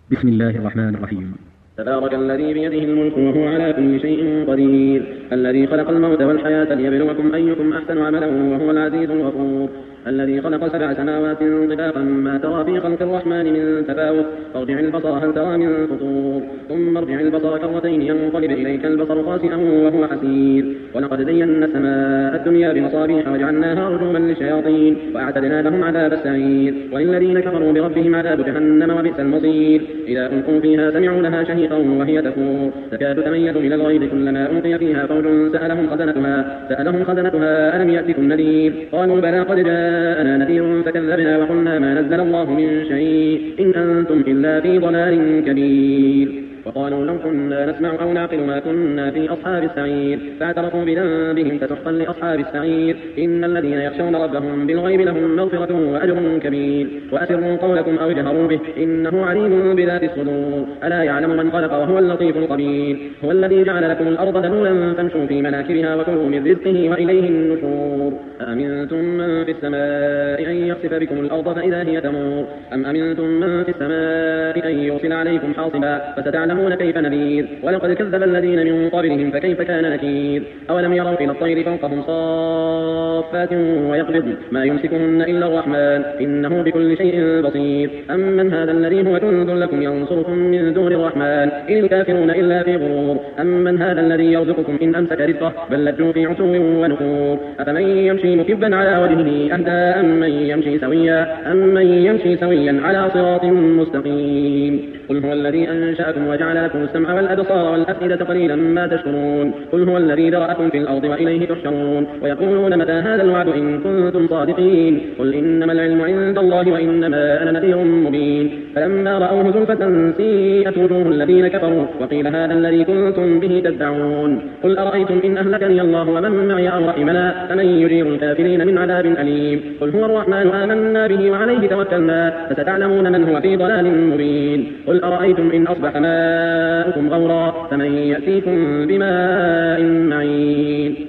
بسم الله الرحمن الرحيم. تبارك الذي بيده الملك وهو على كل شيء قدير، الذي خلق الموت والحياة ليبلوكم أيكم أحسن عملا وهو العزيز الغفور، الذي خلق 7 سماوات طباقا ما ترى في خلق الرحمن من تفاوت، فارجع البصر هل ترى من فطور، ثم ارجع البصر كرتين ينقلب إليك البصر خاسئا وهو حسير، ولقد زينا السماء الدنيا بمصابيح وجعلناها رجوما للشياطين وأعتدنا لهم عذاب السعير، وللذين كفروا بربهم عذاب جهنم وبئس المصير، إذا ألقوا فيها سمعوا لها شهيقا وهي تفور تكاد تميز من الغيظ كلما ألقي فيها فوج سألهم خزنتها ألم يأتكم نذير، قالوا بلى قد جاءنا نذير فكذبنا وقلنا ما نزل الله من شيء إن أنتم إلا في ضلال كبير، وقالوا لو كنا نسمع أو نعقل ما كنا في أصحاب السعير، فاعترفوا بذنبهم فسحقا لأصحاب السعير، إن الذين يخشون ربهم بالغيب لهم مغفرة وأجر كبير، وأسروا قولكم أو اجهروا به إنه عليم بذات الصدور، ألا يعلم من خلق وهو اللطيف الخبير، هو الذي جعل لكم الأرض ذلولا فامشوا في مناكبها وكلوا من رزقه وإليه النشور، أأمنتم من في السماء أن يخسف بكم الأرض فإذا هي تمور، أم أمنتم من في السماء أن يرسل عليكم حاصبا فستعلمون كيف نذير، ولقد كذب الذين من قبلهم فكيف كان نكير، أولم يروا إلى الطير فوقهم صافات ويقبضن ما يمسكهن إلا الرحمن إنه بكل شيء بصير، أمن هذا الذي هو جند لكم ينصركم من دون الرحمن إن الكافرون إلا في غرور، أمن هذا الذي يرزقكم إن أمسك رزقه بل لجوا في عتو ونفور، أفمن يمشي مكبا على وجهه أهدى أمن يمشي سويا على صراط مستقيم، قل هو الذي أنشأكم وجعل لكم السمع والأبصار والأفئدة قليلا ما تشكرون، قل هو الذي ذرأكم في الأرض وإليه تحشرون، ويقولون متى هذا الوعد إن كنتم صادقين، قل إنما العلم عند الله وإنما أنا نذير مبين، فلما رأوه زلفة سيئت وجوه الذين كفروا وقيل هذا الذي كنتم به تدعون، قل أرأيتم إن أهلكني الله ومن معي أو رحمنا فمن يجير الكافرين من عذاب أليم، قل هو الرحمن آمنا به وعليه توكلنا فستعلمون من هو في ضلال مبين، قل أرأيتم إن أصبح ماؤكم غورا فمن يأتيكم بماء معين.